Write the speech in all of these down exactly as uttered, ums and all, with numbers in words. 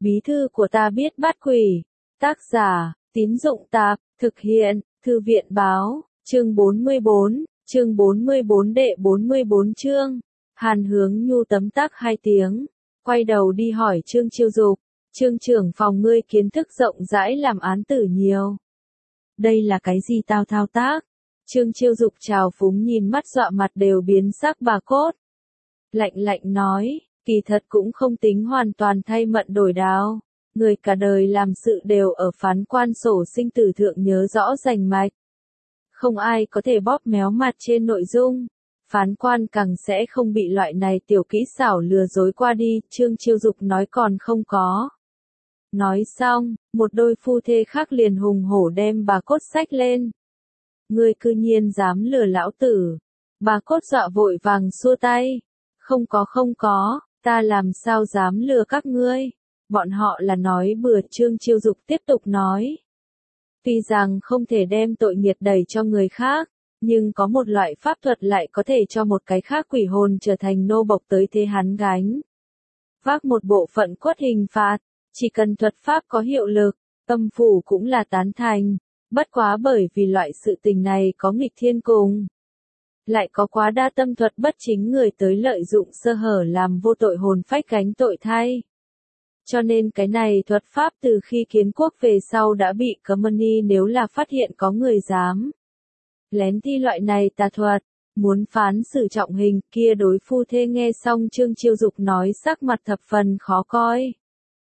Bí thư của ta biết bắt quỷ. Tác giả, Tín Dụng Tạp, thực hiện, Thư viện Báo, chương bốn mươi bốn, chương bốn mươi bốn đệ bốn mươi bốn chương. Hàn Hướng Nhu tấm tắc hai tiếng, quay đầu đi hỏi Trương Chiêu Dục, Trương trưởng phòng ngươi kiến thức rộng rãi làm án tử nhiều. Đây là cái gì tao thao tác? Trương Chiêu Dục trào phúng nhìn mắt dọa mặt đều biến sắc bà cốt. Lạnh lạnh nói, kỳ thật cũng không tính hoàn toàn thay mận đổi đao. Người cả đời làm sự đều ở phán quan sổ sinh tử thượng nhớ rõ rành mạch. Không ai có thể bóp méo mặt trên nội dung. Phán quan càng sẽ không bị loại này tiểu kỹ xảo lừa dối qua đi, Trương Chiêu Dục nói còn không có. Nói xong, một đôi phu thê khác liền hùng hổ đem bà cốt xách lên. Ngươi cư nhiên dám lừa lão tử. Bà cốt dọa vội vàng xua tay. Không có không có, ta làm sao dám lừa các ngươi. Bọn họ là nói bừa. Trương Chiêu Dục tiếp tục nói. Tuy rằng không thể đem tội nghiệt đẩy cho người khác, nhưng có một loại pháp thuật lại có thể cho một cái khác quỷ hồn trở thành nô bộc tới thế hắn gánh. Vác một bộ phận quất hình phạt, chỉ cần thuật pháp có hiệu lực, âm phủ cũng là tán thành. Bất quá bởi vì loại sự tình này có nghịch thiên cùng. Lại có quá đa tâm thuật bất chính người tới lợi dụng sơ hở làm vô tội hồn phách gánh tội thay. Cho nên cái này thuật pháp từ khi kiến quốc về sau đã bị cấm ni, nếu là phát hiện có người dám lén thi loại này tà thuật, muốn phán xử trọng hình. Kia đối phu thê nghe xong Trương Chiêu Dục nói sắc mặt thập phần khó coi.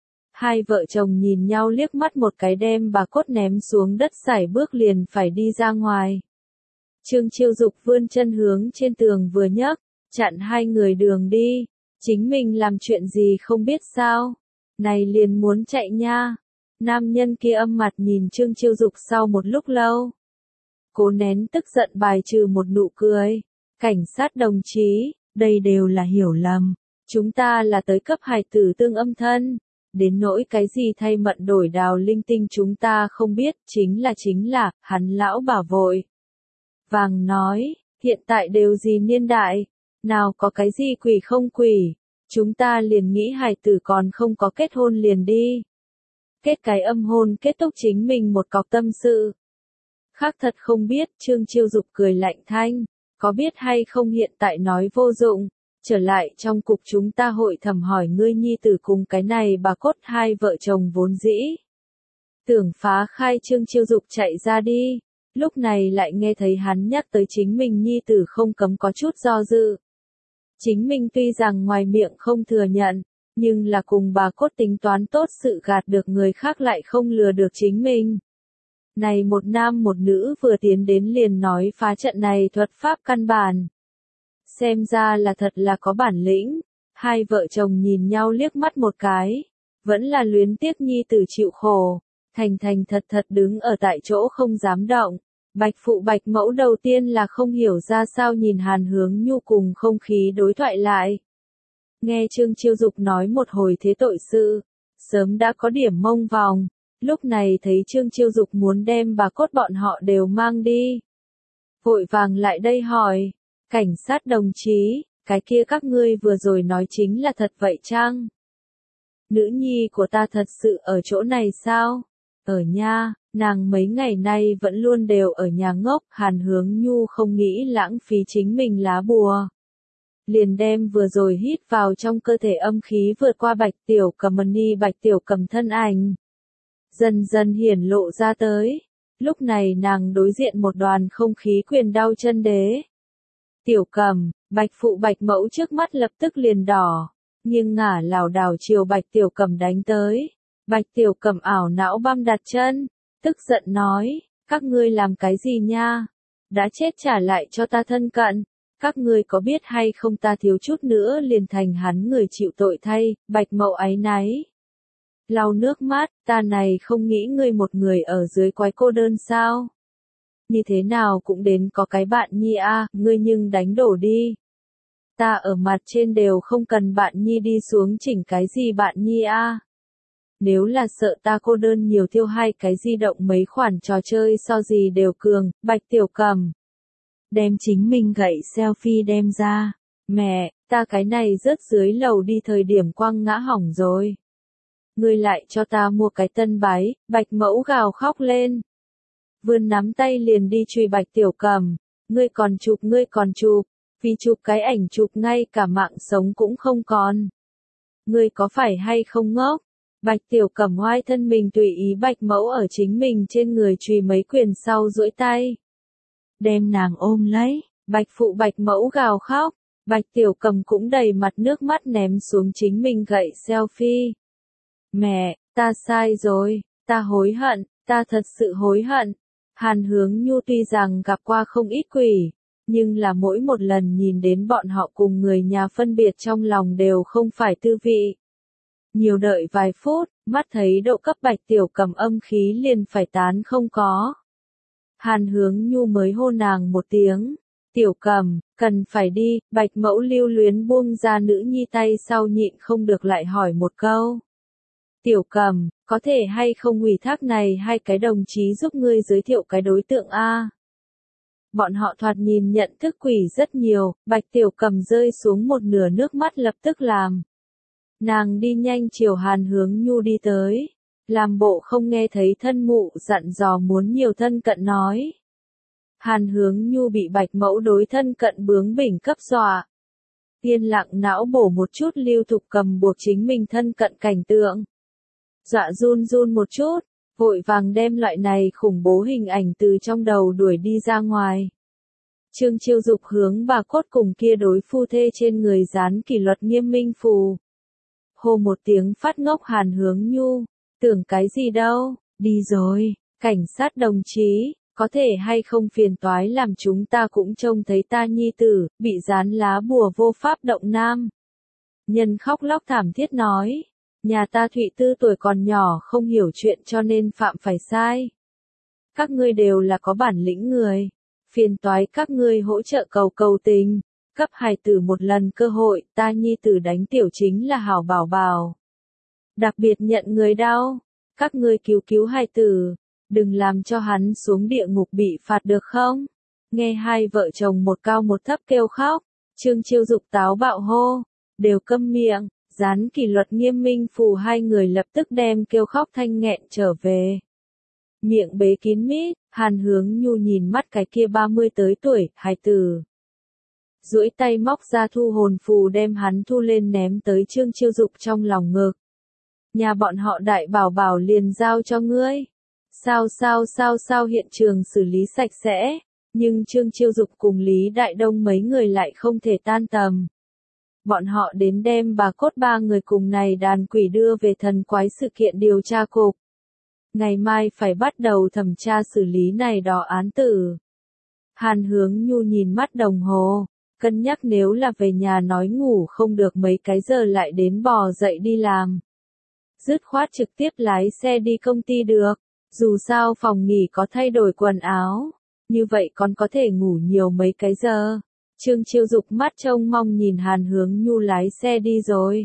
Hai vợ chồng nhìn nhau liếc mắt một cái đem bà cốt ném xuống đất sải bước liền phải đi ra ngoài. Trương Chiêu Dục vươn chân hướng trên tường vừa nhấc, chặn hai người đường đi. Chính mình làm chuyện gì không biết sao? Này liền muốn chạy nha. Nam nhân kia âm mặt nhìn Trương Chiêu Dục sau một lúc lâu. Cố nén tức giận bài trừ một nụ cười. Cảnh sát đồng chí, đây đều là hiểu lầm. Chúng ta là tới cấp hài tử tương âm thân. Đến nỗi cái gì thay mận đổi đào linh tinh chúng ta không biết, chính là chính là, hắn lão bà vội. Vàng nói, hiện tại đều gì niên đại, nào có cái gì quỷ không quỷ, chúng ta liền nghĩ hài tử còn không có kết hôn liền đi. Kết cái âm hôn kết thúc chính mình một cọc tâm sự. Khác thật không biết, Trương Chiêu Dục cười lạnh thanh, có biết hay không hiện tại nói vô dụng. Trở lại trong cục chúng ta hội thẩm hỏi ngươi nhi tử cùng cái này bà cốt. Hai vợ chồng vốn dĩ tưởng phá khai. Trương Chiêu Dục chạy ra đi, lúc này lại nghe thấy hắn nhắc tới chính mình nhi tử không cấm có chút do dự. Chính mình tuy rằng ngoài miệng không thừa nhận, nhưng là cùng bà cốt tính toán tốt sự gạt được người khác lại không lừa được chính mình. Này một nam một nữ vừa tiến đến liền nói phá trận này thuật pháp căn bản. Xem ra là thật là có bản lĩnh. Hai vợ chồng nhìn nhau liếc mắt một cái. Vẫn là luyến tiếc nhi tử chịu khổ. Thành thành thật thật đứng ở tại chỗ không dám động. Bạch phụ bạch mẫu đầu tiên là không hiểu ra sao nhìn Hàn Hướng Nhu cùng không khí đối thoại lại. Nghe Trương Chiêu Dục nói một hồi thế tội sự. Sớm đã có điểm mông vòng. Lúc này thấy Trương Chiêu Dục muốn đem bà cốt bọn họ đều mang đi. Vội vàng lại đây hỏi. Cảnh sát đồng chí, cái kia các ngươi vừa rồi nói chính là thật vậy chăng? Nữ nhi của ta thật sự ở chỗ này sao? Ở nha, nàng mấy ngày nay vẫn luôn đều ở nhà ngốc. Hàn Hướng Nhu không nghĩ lãng phí chính mình lá bùa. Liền đem vừa rồi hít vào trong cơ thể âm khí vượt qua Bạch Tiểu Cầm ni Bạch Tiểu Cầm thân ảnh. Dần dần hiển lộ ra tới. Lúc này nàng đối diện một đoàn không khí quyền đau chân đế. Tiểu Cầm, Bạch phụ Bạch mẫu trước mắt lập tức liền đỏ, nhưng ngả lảo đảo chiều Bạch Tiểu Cầm đánh tới. Bạch Tiểu Cầm ảo não băm đặt chân, tức giận nói, các ngươi làm cái gì nha? Đã chết trả lại cho ta thân cận, các ngươi có biết hay không ta thiếu chút nữa liền thành hắn người chịu tội thay. Bạch mẫu áy náy. Lau nước mắt, ta này không nghĩ ngươi một người ở dưới quái cô đơn sao? Như thế nào cũng đến có cái bạn nhi a, à, ngươi nhưng đánh đổ đi. Ta ở mặt trên đều không cần bạn nhi đi xuống chỉnh cái gì bạn nhi a. À. Nếu là sợ ta cô đơn nhiều tiêu hai cái di động mấy khoản trò chơi so gì đều cường. Bạch Tiểu Cầm đem chính mình gậy selfie đem ra. Mẹ, ta cái này rớt dưới lầu đi thời điểm quăng ngã hỏng rồi. ngươi lại cho ta mua cái tân bái, Bạch Mẫu gào khóc lên. Vươn nắm tay liền đi truy Bạch Tiểu Cầm, ngươi còn chụp ngươi còn chụp, vì chụp cái ảnh chụp ngay cả mạng sống cũng không còn. Ngươi có phải hay không ngốc? Bạch Tiểu Cầm oai thân mình tùy ý Bạch Mẫu ở chính mình trên người chùy mấy quyền sau duỗi tay. Đem nàng ôm lấy, Bạch Phụ Bạch Mẫu gào khóc, Bạch Tiểu Cầm cũng đầy mặt nước mắt ném xuống chính mình gậy selfie. Mẹ, ta sai rồi, ta hối hận, ta thật sự hối hận. Hàn Hướng Nhu tuy rằng gặp qua không ít quỷ, nhưng là mỗi một lần nhìn đến bọn họ cùng người nhà phân biệt trong lòng đều không phải tư vị. Nhiều đợi vài phút, mắt thấy độ cấp Bạch Tiểu Cầm âm khí liền phải tán không có. Hàn Hướng Nhu mới hô nàng một tiếng, Tiểu Cầm, cần phải đi, Bạch Mẫu lưu luyến buông ra nữ nhi tay sau nhịn không được lại hỏi một câu. Tiểu Cầm, có thể hay không ủy thác này hai cái đồng chí giúp ngươi giới thiệu cái đối tượng A. Bọn họ thoạt nhìn nhận thức quỷ rất nhiều, Bạch Tiểu Cầm rơi xuống một nửa nước mắt lập tức làm. Nàng đi nhanh chiều Hàn Hướng Nhu đi tới, làm bộ không nghe thấy thân mụ dặn dò muốn nhiều thân cận nói. Hàn Hướng Nhu bị Bạch Mẫu đối thân cận bướng bỉnh cấp dọa. Yên lặng não bổ một chút Lưu Thục Cầm buộc chính mình thân cận cảnh tượng. Dọa run run một chút, vội vàng đem loại này khủng bố hình ảnh từ trong đầu đuổi đi ra ngoài. Trương Chiêu Dục hướng bà cốt cùng kia đối phu thê trên người dán kỷ luật nghiêm minh phù. Hô một tiếng phát ngốc Hàn Hướng Nhu, tưởng cái gì đâu, đi rồi, cảnh sát đồng chí, có thể hay không phiền toái làm chúng ta cũng trông thấy ta nhi tử, bị dán lá bùa vô pháp động nam. Nhân khóc lóc thảm thiết nói, nhà ta Thụy Tư tuổi còn nhỏ không hiểu chuyện cho nên phạm phải sai. Các ngươi đều là có bản lĩnh người, phiền toái các ngươi hỗ trợ cầu cầu tình. Cấp hài tử một lần cơ hội, ta nhi tử đánh tiểu chính là hảo bảo bảo. Đặc biệt nhận người đau, các ngươi cứu cứu hài tử, đừng làm cho hắn xuống địa ngục bị phạt được không? Nghe hai vợ chồng một cao một thấp kêu khóc, Trương Chiêu Dục táo bạo hô, đều câm miệng, dán kỷ luật nghiêm minh phù hai người lập tức đem kêu khóc thanh nghẹn trở về. Miệng bế kín mít, Hàn Hướng Nhu nhìn mắt cái kia ba mươi tới tuổi, hài tử. Duỗi tay móc ra thu hồn phù đem hắn thu lên ném tới Trương Chiêu Dục trong lòng ngực. Nhà bọn họ đại bảo bảo liền giao cho ngươi. Sao sao sao sao hiện trường xử lý sạch sẽ, nhưng Trương Chiêu Dục cùng Lý Đại Đông mấy người lại không thể tan tầm. Bọn họ đến đem bà cốt ba người cùng này đàn quỷ đưa về thần quái sự kiện điều tra cục. Ngày mai phải bắt đầu thẩm tra xử lý này đó án tử. Hàn Hướng Nhu nhìn mắt đồng hồ, cân nhắc nếu là về nhà nói ngủ không được mấy cái giờ lại đến bò dậy đi làm. Dứt khoát trực tiếp lái xe đi công ty được, dù sao phòng nghỉ có thay đổi quần áo, như vậy còn có thể ngủ nhiều mấy cái giờ. Trương Chiêu Dục mắt trông mong nhìn Hàn Hướng Nhu lái xe đi rồi.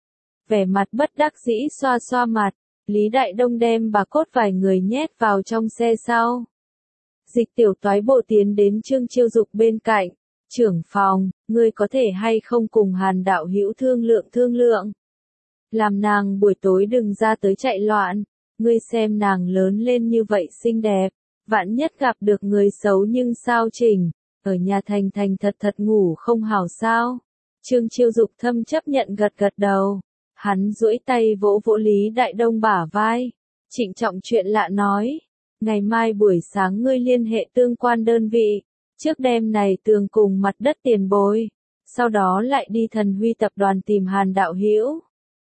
Vẻ mặt bất đắc dĩ xoa xoa mặt, Lý Đại Đông đem bà cốt vài người nhét vào trong xe sau. Dịch Tiểu Toái bộ tiến đến Trương Chiêu Dục bên cạnh, trưởng phòng, ngươi có thể hay không cùng Hàn đạo hữu thương lượng thương lượng. Làm nàng buổi tối đừng ra tới chạy loạn, ngươi xem nàng lớn lên như vậy xinh đẹp, vạn nhất gặp được người xấu nhưng sao chỉnh, ở nhà thành thành thật thật ngủ không hảo sao. Trương Chiêu Dục thâm chấp nhận gật gật đầu, hắn duỗi tay vỗ vỗ Lý Đại Đông bả vai, trịnh trọng chuyện lạ nói, ngày mai buổi sáng ngươi liên hệ tương quan đơn vị, trước đêm này tường cùng mặt đất tiền bồi, sau đó lại đi Thần Huy tập đoàn tìm Hàn đạo hữu.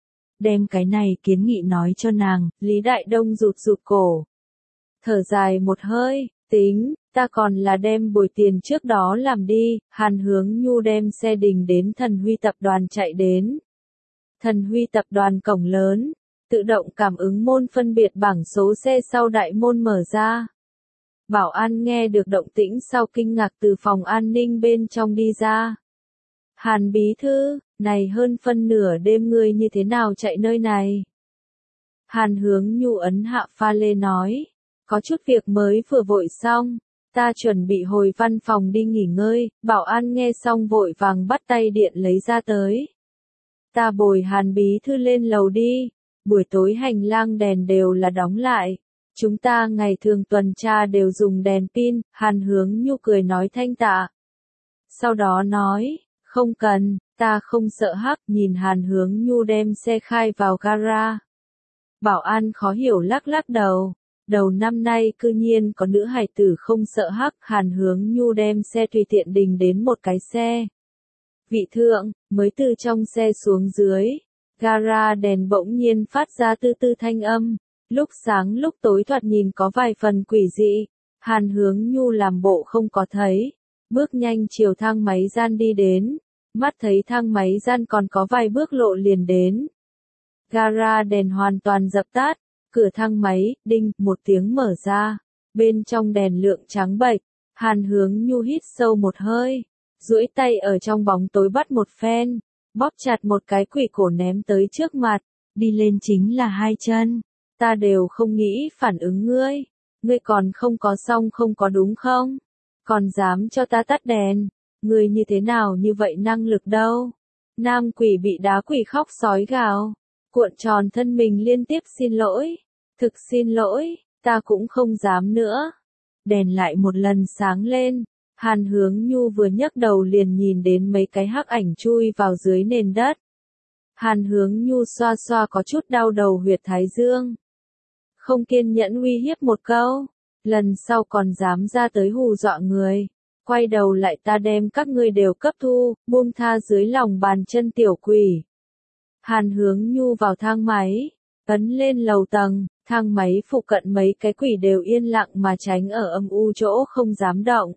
Đem cái này kiến nghị nói cho nàng, Lý Đại Đông rụt rụt cổ. Thở dài một hơi, tính, ta còn là đem bồi tiền trước đó làm đi, Hàn Hướng Nhu đem xe đình đến Thần Huy tập đoàn chạy đến. Thần Huy tập đoàn cổng lớn, tự động cảm ứng môn phân biệt bảng số xe sau đại môn mở ra. Bảo an nghe được động tĩnh sau kinh ngạc từ phòng an ninh bên trong đi ra. Hàn bí thư, này hơn phân nửa đêm ngươi như thế nào chạy nơi này? Hàn Hướng Nhu ấn hạ pha lê nói, có chút việc mới vừa vội xong, ta chuẩn bị hồi văn phòng đi nghỉ ngơi, bảo an nghe xong vội vàng bắt tay điện lấy ra tới. Ta bồi Hàn bí thư lên lầu đi, Buổi tối hành lang đèn đều là đóng lại. Chúng ta ngày thường tuần tra đều dùng đèn pin, Hàn Hướng Nhu cười nói thanh tạ. Sau đó nói, không cần, ta không sợ hắc, nhìn Hàn Hướng Nhu đem xe khai vào gara. Bảo an khó hiểu lắc lắc đầu. Đầu năm nay cư nhiên có nữ hài tử không sợ hắc, Hàn Hướng Nhu đem xe tùy tiện đình đến một cái xe. Vị thượng, mới từ trong xe xuống dưới. Gara đèn bỗng nhiên phát ra tư tư thanh âm. Lúc sáng lúc tối thoạt nhìn có vài phần quỷ dị. Hàn Hướng Nhu làm bộ không có thấy. Bước nhanh chiều thang máy gian đi đến. Mắt thấy thang máy gian còn có vài bước lộ liền đến. Gara đèn hoàn toàn dập tắt. Cửa thang máy, đinh, một tiếng mở ra. Bên trong đèn lượng trắng bệch. Hàn Hướng Nhu hít sâu một hơi. Duỗi tay ở trong bóng tối bắt một phen. Bóp chặt một cái quỷ cổ ném tới trước mặt. Đi lên chính là hai chân. Ta đều không nghĩ phản ứng ngươi. Ngươi còn không có xong không có đúng không? Còn dám cho ta tắt đèn. Ngươi như thế nào như vậy năng lực đâu? Nam quỷ bị đá quỷ khóc sói gào. Cuộn tròn thân mình liên tiếp xin lỗi. Thực xin lỗi, ta cũng không dám nữa. Đèn lại một lần sáng lên. Hàn Hướng Nhu vừa nhấc đầu liền nhìn đến mấy cái hắc ảnh chui vào dưới nền đất. Hàn Hướng Nhu xoa xoa có chút đau đầu huyệt thái dương. Không kiên nhẫn uy hiếp một câu. Lần sau còn dám ra tới hù dọa người. Quay đầu lại ta đem các ngươi đều cấp thu, buông tha dưới lòng bàn chân tiểu quỷ. Hàn Hướng Nhu vào thang máy. Ấn lên lầu tầng, thang máy phụ cận mấy cái quỷ đều yên lặng mà tránh ở âm u chỗ không dám động.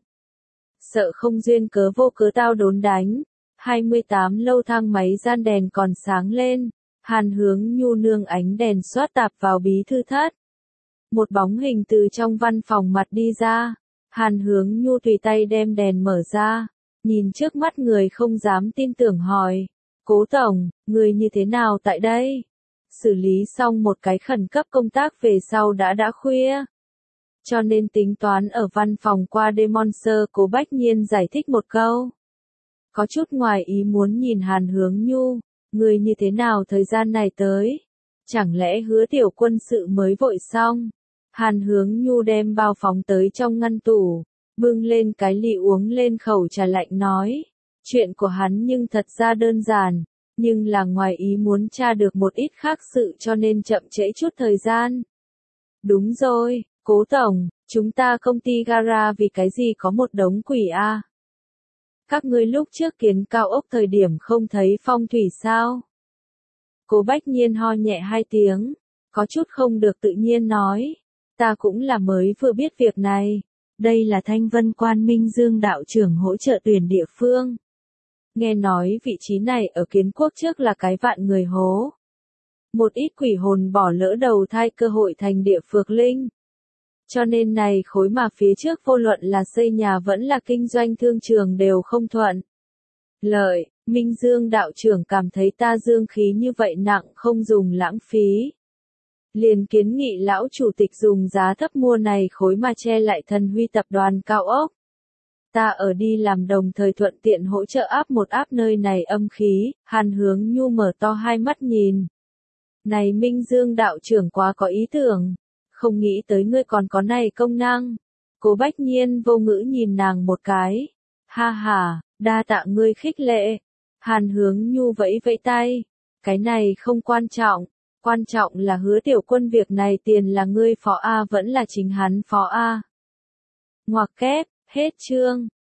Sợ không duyên cớ vô cớ tao đốn đánh. hai mươi tám lâu thang máy gian đèn còn sáng lên. Hàn Hướng Nhu nương ánh đèn xoát tạp vào bí thư thất. Một bóng hình từ trong văn phòng mặt đi ra. Hàn Hướng Nhu tùy tay đem đèn mở ra. Nhìn trước mắt người không dám tin tưởng hỏi. Cố tổng, người như thế nào tại đây? Xử lý xong một cái khẩn cấp công tác về sau đã đã khuya. Cho nên tính toán ở văn phòng qua đêm Monster, Cố Bách Nhiên giải thích một câu. Có chút ngoài ý muốn nhìn Hàn Hướng Nhu, người như thế nào thời gian này tới? Chẳng lẽ Hứa tiểu quân sự mới vội xong? Hàn Hướng Nhu đem bao phóng tới trong ngăn tủ, bưng lên cái ly uống lên khẩu trà lạnh nói. Chuyện của hắn nhưng thật ra đơn giản, nhưng là ngoài ý muốn tra được một ít khác sự cho nên chậm trễ chút thời gian. Đúng rồi, Cố tổng, chúng ta công ty gara vì cái gì có một đống quỷ a? Các ngươi lúc trước kiến cao ốc thời điểm không thấy phong thủy sao? Cố Bách Nhiên ho nhẹ hai tiếng, có chút không được tự nhiên nói. Ta cũng là mới vừa biết việc này. Đây là Thanh Vân Quan Minh Dương đạo trưởng hỗ trợ tuyển địa phương. Nghe nói vị trí này ở Kiến Quốc trước là cái vạn người hố. Một ít quỷ hồn bỏ lỡ đầu thai cơ hội thành địa phược linh. Cho nên này khối mà phía trước vô luận là xây nhà vẫn là kinh doanh thương trường đều không thuận. Lợi, Minh Dương đạo trưởng cảm thấy ta dương khí như vậy nặng không dùng lãng phí. Liền kiến nghị lão chủ tịch dùng giá thấp mua này khối mà che lại Thần Huy tập đoàn cao ốc. Ta ở đi làm đồng thời thuận tiện hỗ trợ áp một áp nơi này âm khí. Hàn Hướng Nhu mở to hai mắt nhìn. Này Minh Dương đạo trưởng quá có ý tưởng. Không nghĩ tới ngươi còn có này công năng. Cố Bách Nhiên vô ngữ nhìn nàng một cái. Ha ha, đa tạ ngươi khích lệ. Hàn Hướng Nhu vẫy vẫy tay. Cái này không quan trọng. Quan trọng là Hứa tiểu quân việc này tiền là ngươi phó A vẫn là chính hắn phó A. Ngoặc kép, hết chương.